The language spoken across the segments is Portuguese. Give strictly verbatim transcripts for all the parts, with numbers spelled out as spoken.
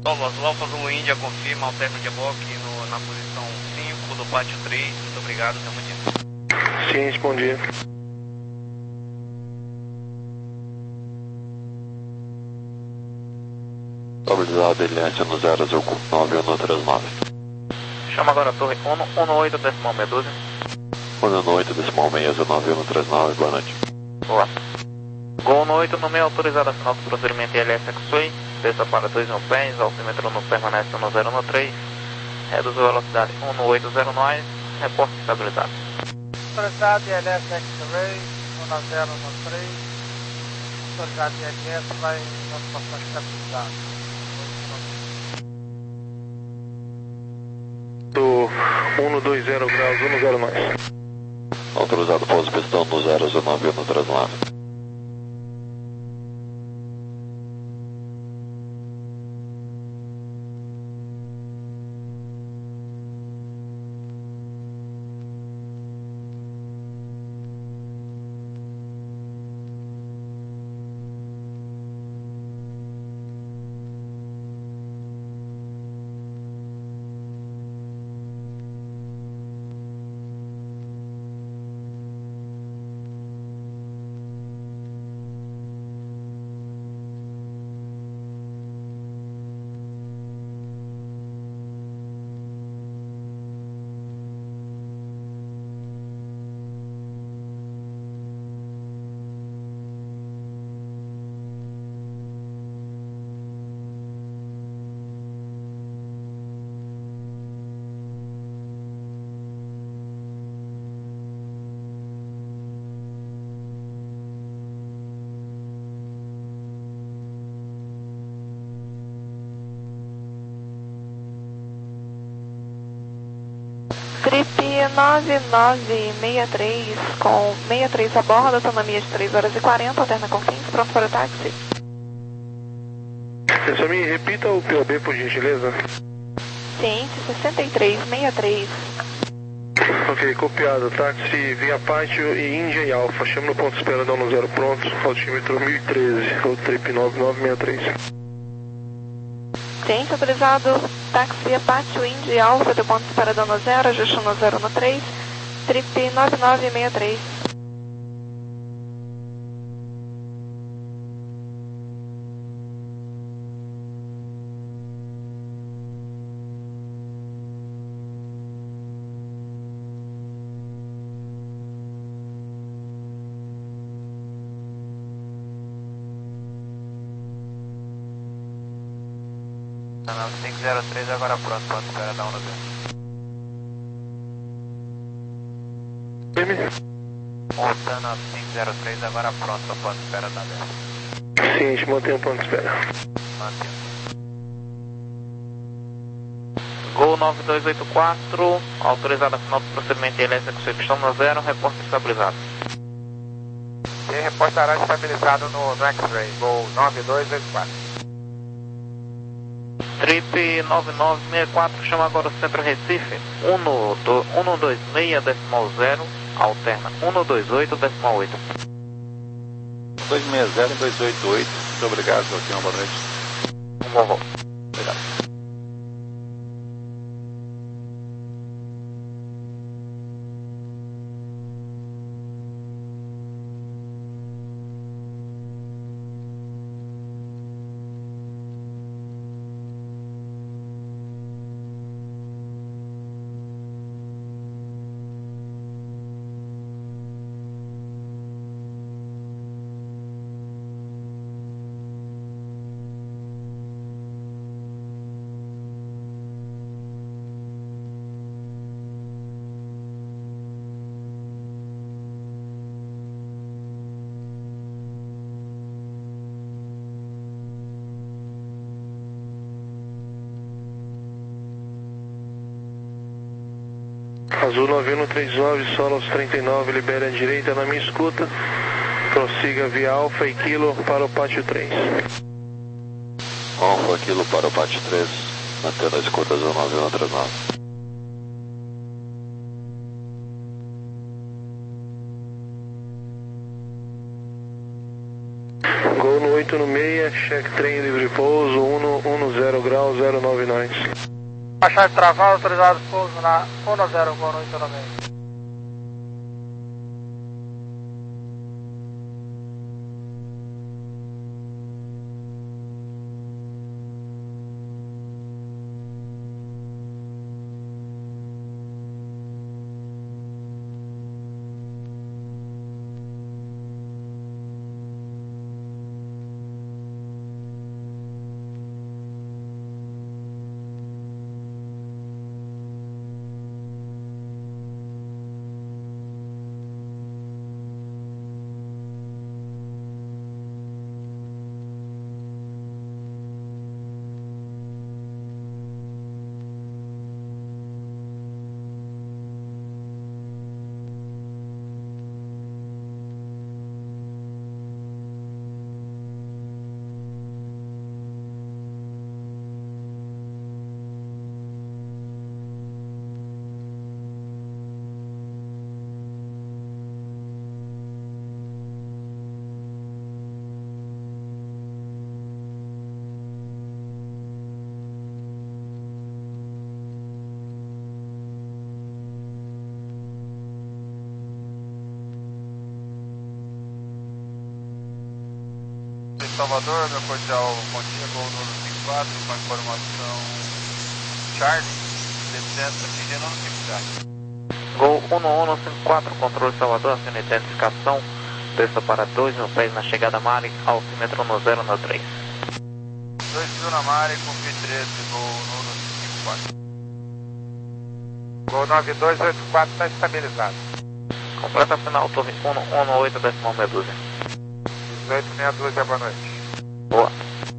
Paulo Azul, Alfa Zulu Índia, confirma, alterna de Boque no, na posição cinco do pátio três. Muito obrigado, até amanhã. Ciente, bom dia. Estabilizado, Eliante no zero Azul nove um três nove. Chama agora a torre um um oito decimal seis um dois. um um oito decimal seis nove um três nove, boa noite. Boa. Gol um oito no meio, autorizado a sinal do procedimento I L S X-Way. Desça para dois mil pés, altímetro no permanece um zero um três. Reduz a velocidade um oito zero nove, reporte estabilizado. Autorizado I L S X-Ray um zero um três. Autorizado I L S vai na situação estabilizada. Do um dois zero graus, um zero nove. Autorizado pouso pistão no zero Azul nove um três nove. Trip nove nove seis três com sessenta e três a bordo, autonomia de três horas e quarenta, alterna com quinze, pronto para o táxi. Só me repita o P O B, por gentileza. Ciente, sessenta e três sessenta e três. Ok, copiado. Táxi via pátio e Índia e Alfa. Chama no ponto de espera, dando zero pronto. Altímetro mil e treze, o Trip nove nove seis três. Ciente, autorizado, táxi via pátio, Índia e Alfa, do ponto de espera dando zero, ajuste no zero no três, Trip nove nove seis três. Canal cinco zero três agora pronto, ponto de espera da um no zero. Montana cinco zero três agora pronto, ponto de espera da dez. Ciente, mantém o ponto de espera. Mantém. Gol nove dois oito quatro, autorizado a sinal do procedimento I L S X-Way pistão no zero, reporte estabilizado. E reportará estabilizado no, no X-Ray, Gol nove dois oito quatro. Trip nove nove seis quatro, chama agora o centro Recife, um dois seis decimal zero, alterna um dois oito decimal oito. dois seis zero e dois oito oito, muito obrigado, Joaquim, boa noite. Um bom voo. Obrigado. Azul nove um três nove, Solos trinta e nove, libera a direita na minha escuta. Prossiga via Alfa e Kilo para o pátio três. Alfa, Kilo para o pátio três, mantendo a escuta Azul nove um três nove. Gol no oito no meia, check trem livre pouso, um zero grau zero nove nós. Baixar de travar, autorizado pouso na um zero, gol no oito no meia. Salvador, meu cordial bom dia, gol número cinquenta e quatro, com a informação Charlie, descendo, atingindo no cinquenta. Gol um um cinco quatro, controle Salvador, assina identificação, desça para dois mil pés na chegada Mari, altímetro no zero no três. dois mil na Mari, com P treze, gol número cinquenta e quatro. Gol nove dois oito quatro está estabilizado. Completa final, torre um um oito, decimal meia dúzia. dezoito meia dúzia, boa noite. Boa.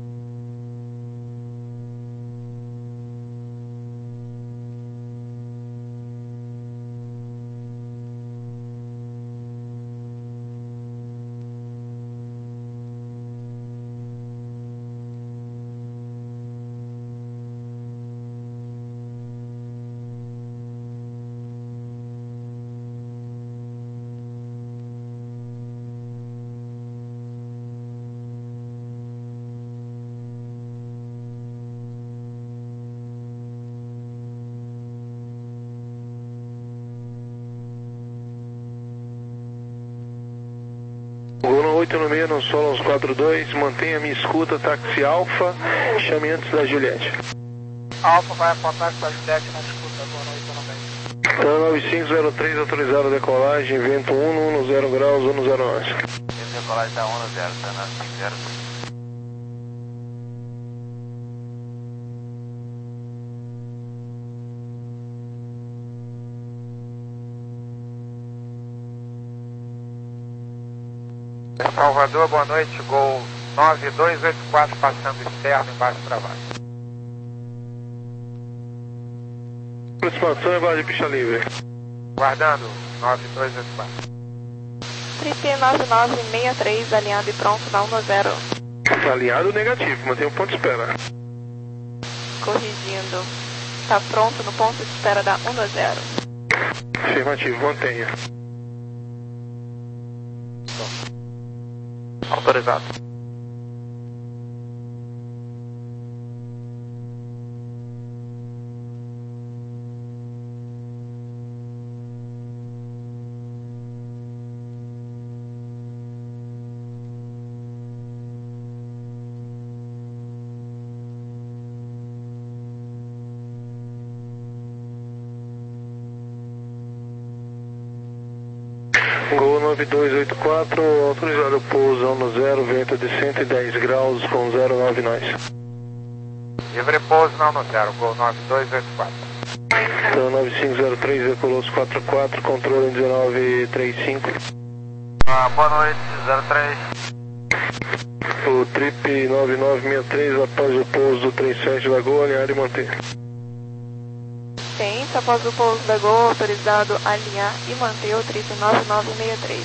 Gol no oito no meio, no Solons quatro dois, mantenha minha escuta, táxi Alfa, chame antes da Juliette. Alfa vai apontar para a Juliette na escuta, gol no oito no meio. Então nove cinco zero três, autorizado a decolagem, vento um, um zero graus, um zero nós. Esse decolagem está um zero, está na cinco zero. Salvador, boa noite, gol nove dois oito quatro, passando externo, embaixo para baixo. Aproximação é base de pista livre. Guardando, nove dois oito quatro. Trip nove nove seis três, alinhado e pronto na um zero. Alinhado negativo, mantém o ponto de espera. Corrigindo. Está pronto no ponto de espera da um zero. Afirmativo, mantenha. Autorizado. Gol nove dois oito quatro, autorizado pouso um zero, vento de cento e dez graus com zero nove nós. Livre pouso na um zero, gol nove dois oito quatro. Então nove cinco zero três, decolou quatro quatro, controle dezenove trinta e cinco. Ah, boa noite, zero três. O trip nove nove seis três, após o pouso do trinta e sete da Gol, alinhar e manter. Ciência, após o pouso da Gol, autorizado a alinhar e manter o trip nove nove seis três.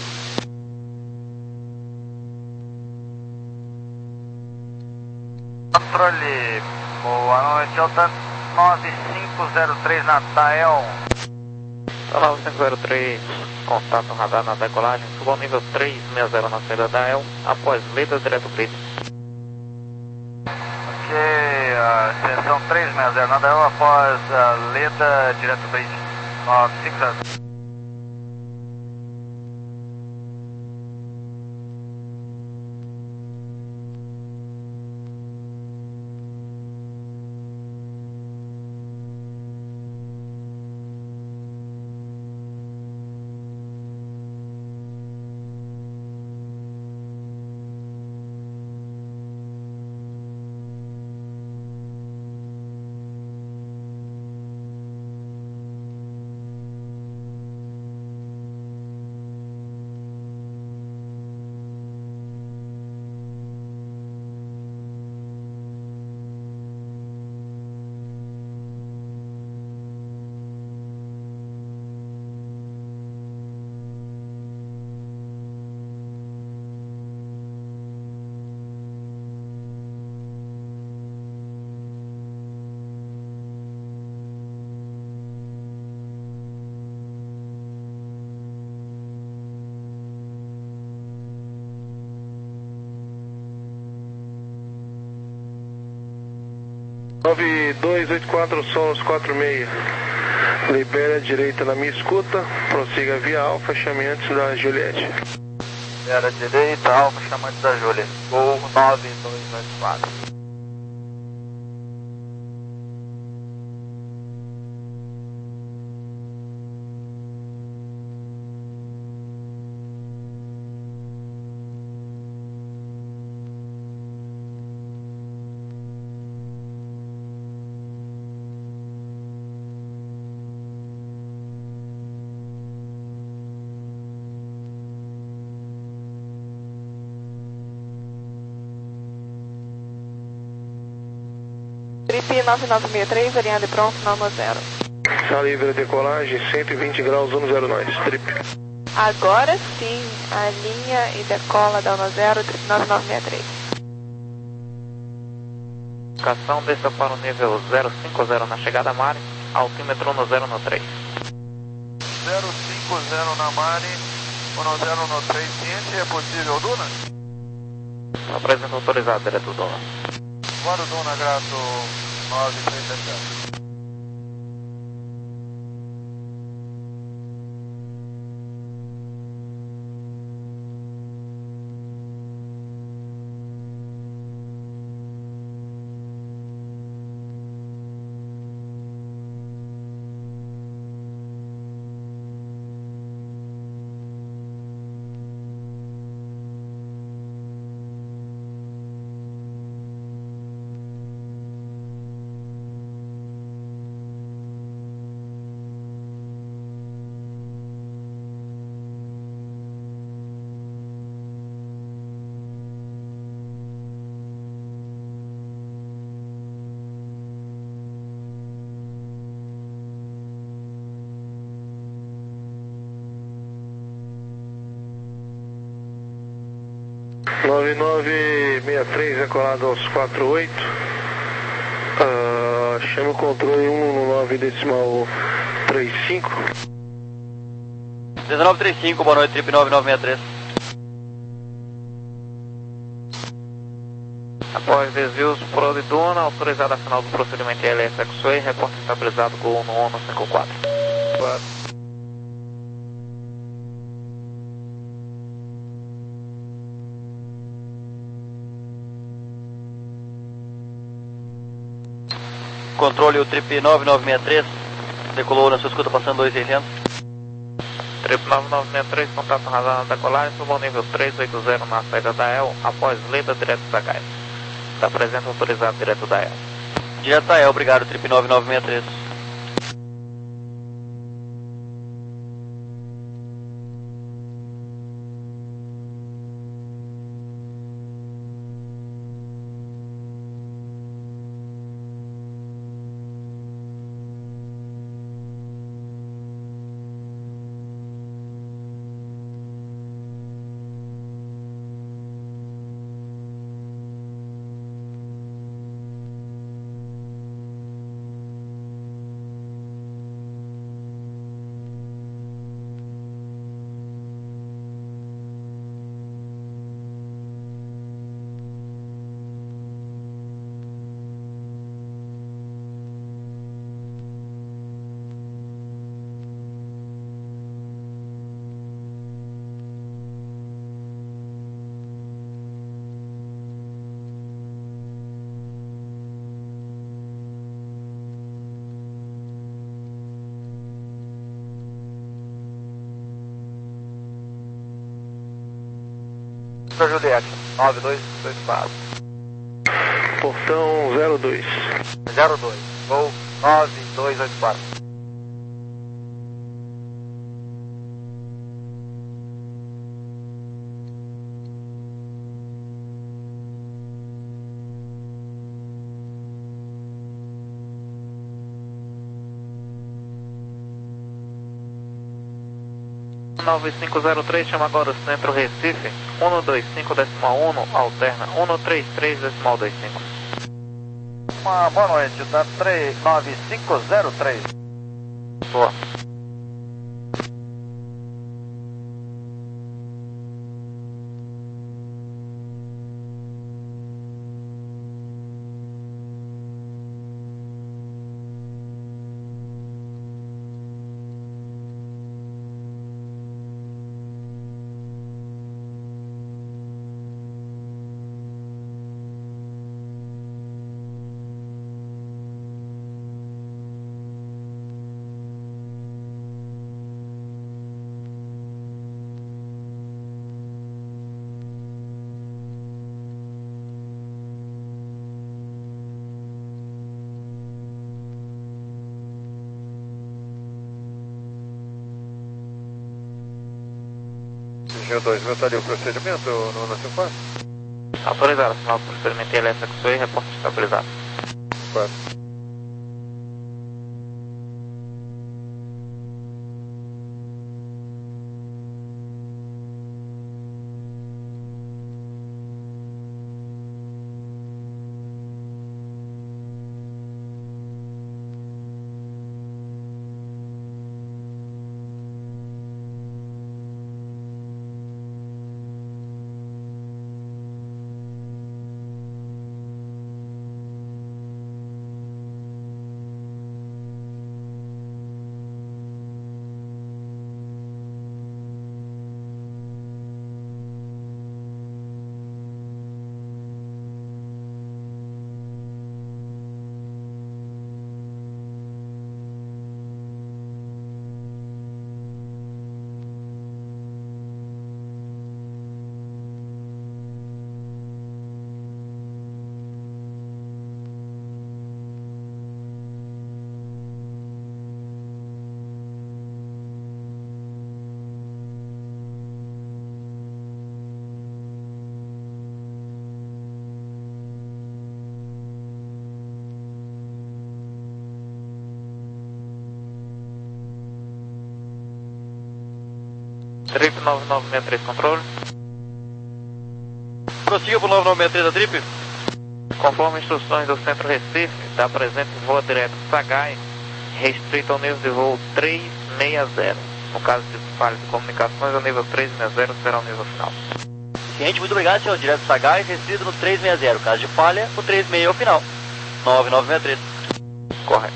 Controle, boa noite, Alta nove cinco zero três, Natael. nove cinco zero três, contato radar na decolagem, suba ao nível três seis zero na saída da E L, após Leda direto grid. Ok, a extensão três seis zero na D E L após a Leda direto grid. nove cinco zero. nove dois oito quatro Sonos quatro seis. Libera a direita na minha escuta, prossiga via Alfa, chame antes da Juliette. Libera a direita, Alfa, chame antes da Juliette. Gol nove dois oito quatro. Trip nove nove seis três, alinhado e pronto, Nano zero. Está livre a decolagem, cento e vinte graus, Nano zero nós, trip. Agora sim, a linha e decola da Nano zero, Trip nove nove seis três. Indicação, desça para o nível zero cinco zero na chegada a Mari, altímetro no zero no três. zero cinco zero na Mari, no zero no três, ciente, é possível, Duna? Apresenta autorizado, direto Duna. Agora o Duna, grato nove três sete zero. nove nove seis três, decolado aos quatro oito. Uh, chama o controle um nove decimal trinta e cinco. dezenove trinta e cinco, boa noite, Trip nove nove seis três. Após desvios por de Duna, autorizada a final do procedimento I L S X-Way, reporte estabilizado Gol no ONU cinco quatro. Controle o Trip nove nove seis três, decolou na sua escuta passando dois seiscentos. Trip nove nove seis três, contato radar na decolagem, suba ao nível três oito zero na saída da E L, após Leda direto da H S. Está presente autorizado direto da E L. Direto da E L, obrigado, Trip nove nove seis três. Oscar Juliette, nove dois dois quatro. Portão zero dois. zero dois, Gol nove dois oito quatro. nove cinco zero três, chama agora o Centro Recife, um dois cinco decimal um, alterna um três três decimal dois cinco. Uma boa noite, da nove cinco zero três. Boa. G dois mil, está ali o procedimento no nosso quarto? Autorizado, sinal do procedimento I L S X-Way, reporte estabilizado. Quatro. Trip nove nove seis três, controle. Prossiga pro nove nove seis três da Trip. Conforme instruções do Centro Recife, da presente voa direto Sagai, restrito ao nível de voo trezentos e sessenta. No caso de falha de comunicações, o nível trezentos e sessenta será o nível final. Ciente, muito obrigado, senhor. Direto Sagaz, restrito no trezentos e sessenta. Caso de falha, o trezentos e sessenta é o final. nove nove seis três. Correto.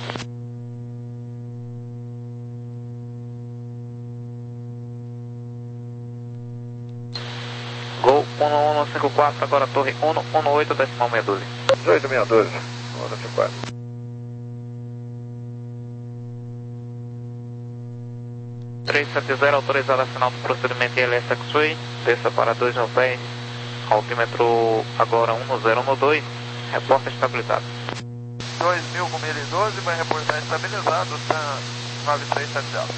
Gol um um cinco quatro, agora torre um um oito decimal meia dúzia. dezoito meia dúzia, um cinco quatro. trezentos e setenta, autorizado a final do procedimento I L S X-Way, desça para dois mil pés, altímetro agora um zero um dois, reporta estabilizado. dois mil com milha e doze, vai reportar estabilizado, está nove três sete zero.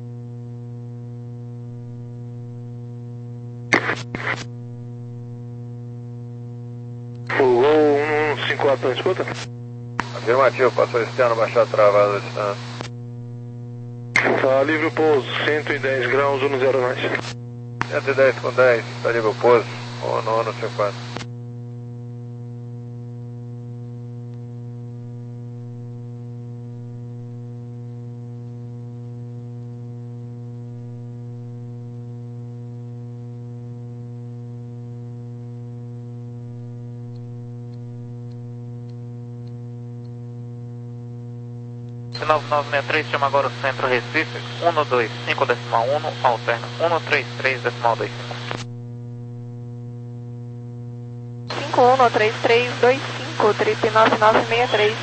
O Gol um um cinco quatro, não escuta? Afirmativo, passou externo, baixado, travado, está. Tá livre o pouso, cento e dez graus, um zero mais. cento e dez com dez, está livre o pouso, um no cinco quatro. nove nove seis três, chama agora o Centro Recife, um dois cinco decimal um, alterna um três três decimal dois cinco. cinco um três três dois cinco, trip nove nove seis três.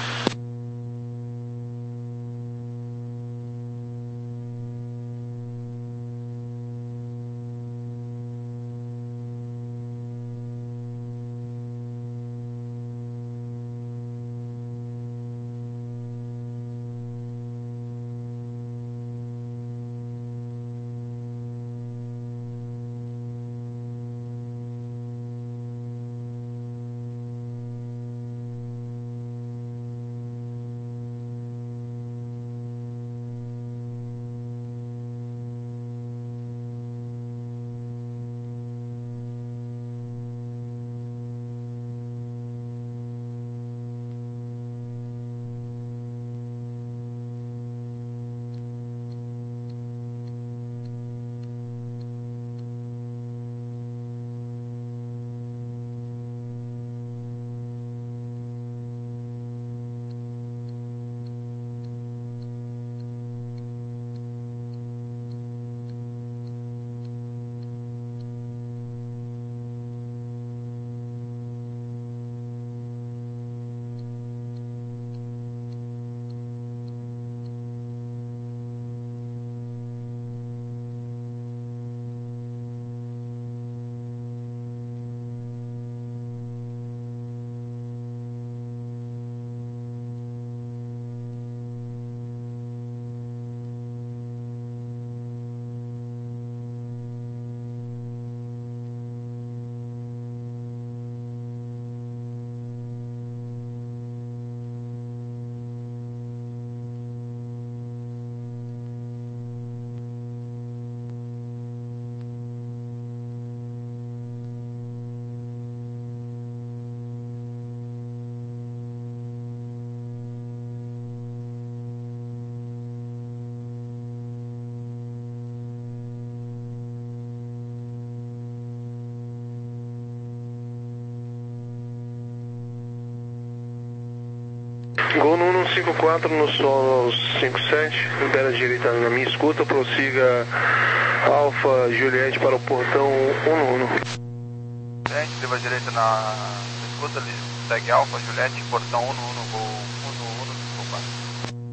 Gol no um cinco quatro no solo cinco sete, libera a direita na minha escuta, prossiga Alfa Juliette para o portão um um. Gente, deva a direita na escuta ali, segue Alfa Juliette, portão um um, gol um um, cinco quatro.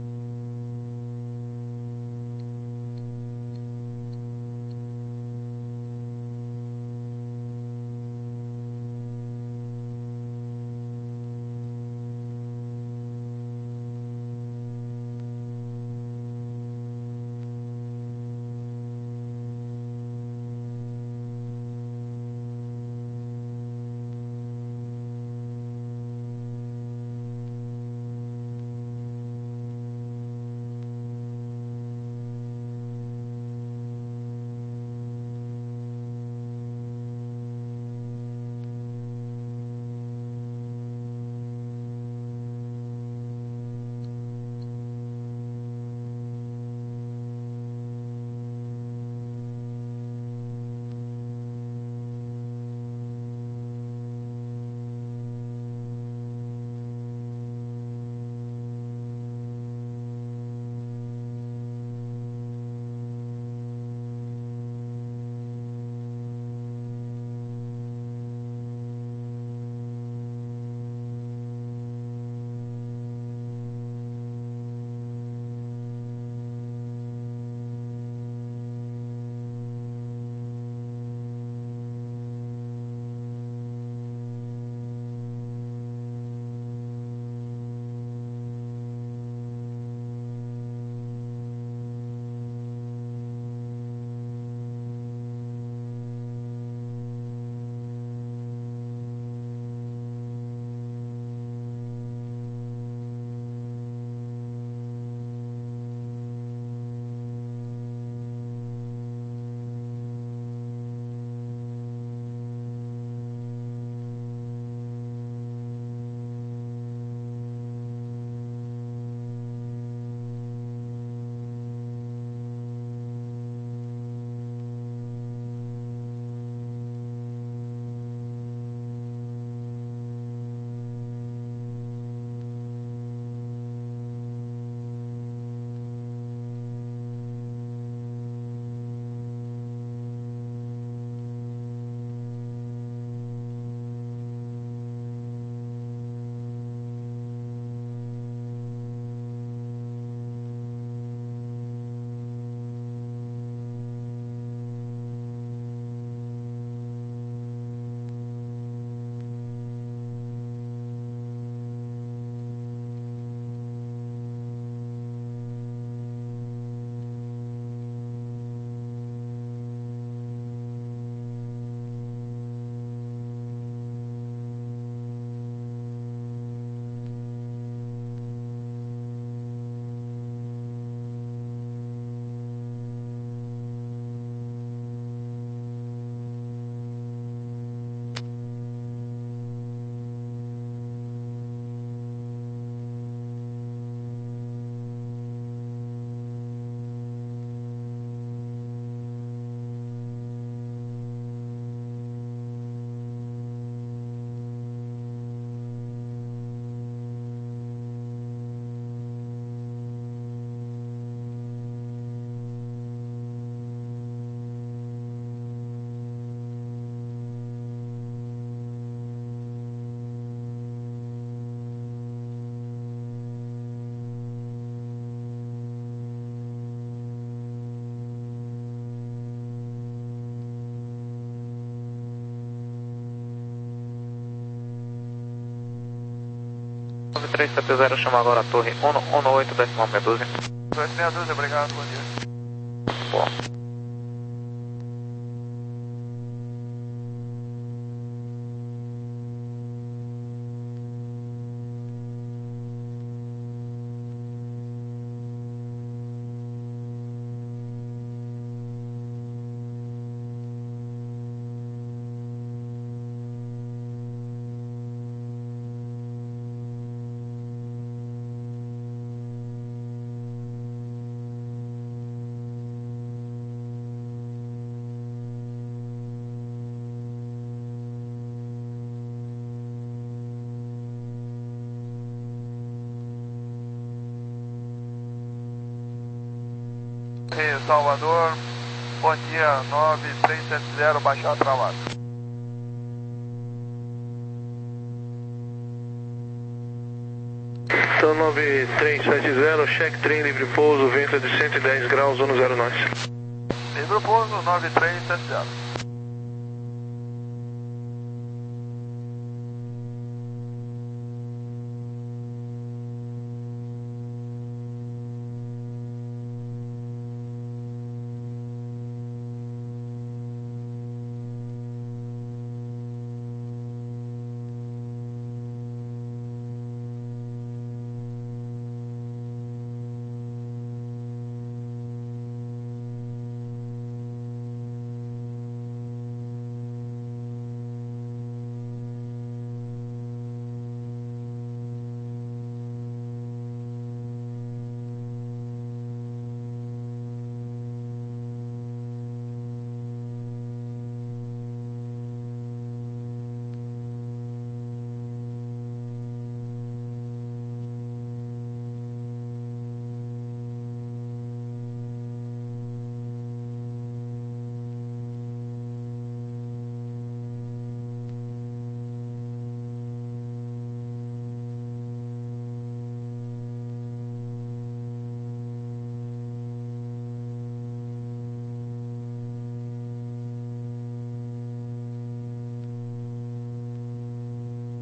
nove três sete zero, chama agora a torre um um oito, decimal meia dúzia. dois meia dúzia, obrigado, bom dia. Bom. Salvador, bom dia, nove três sete zero, baixar travado. Então nove três sete zero, check trem livre pouso, vento de cento e dez graus, zona zero nós. Livre pouso, nove três sete zero.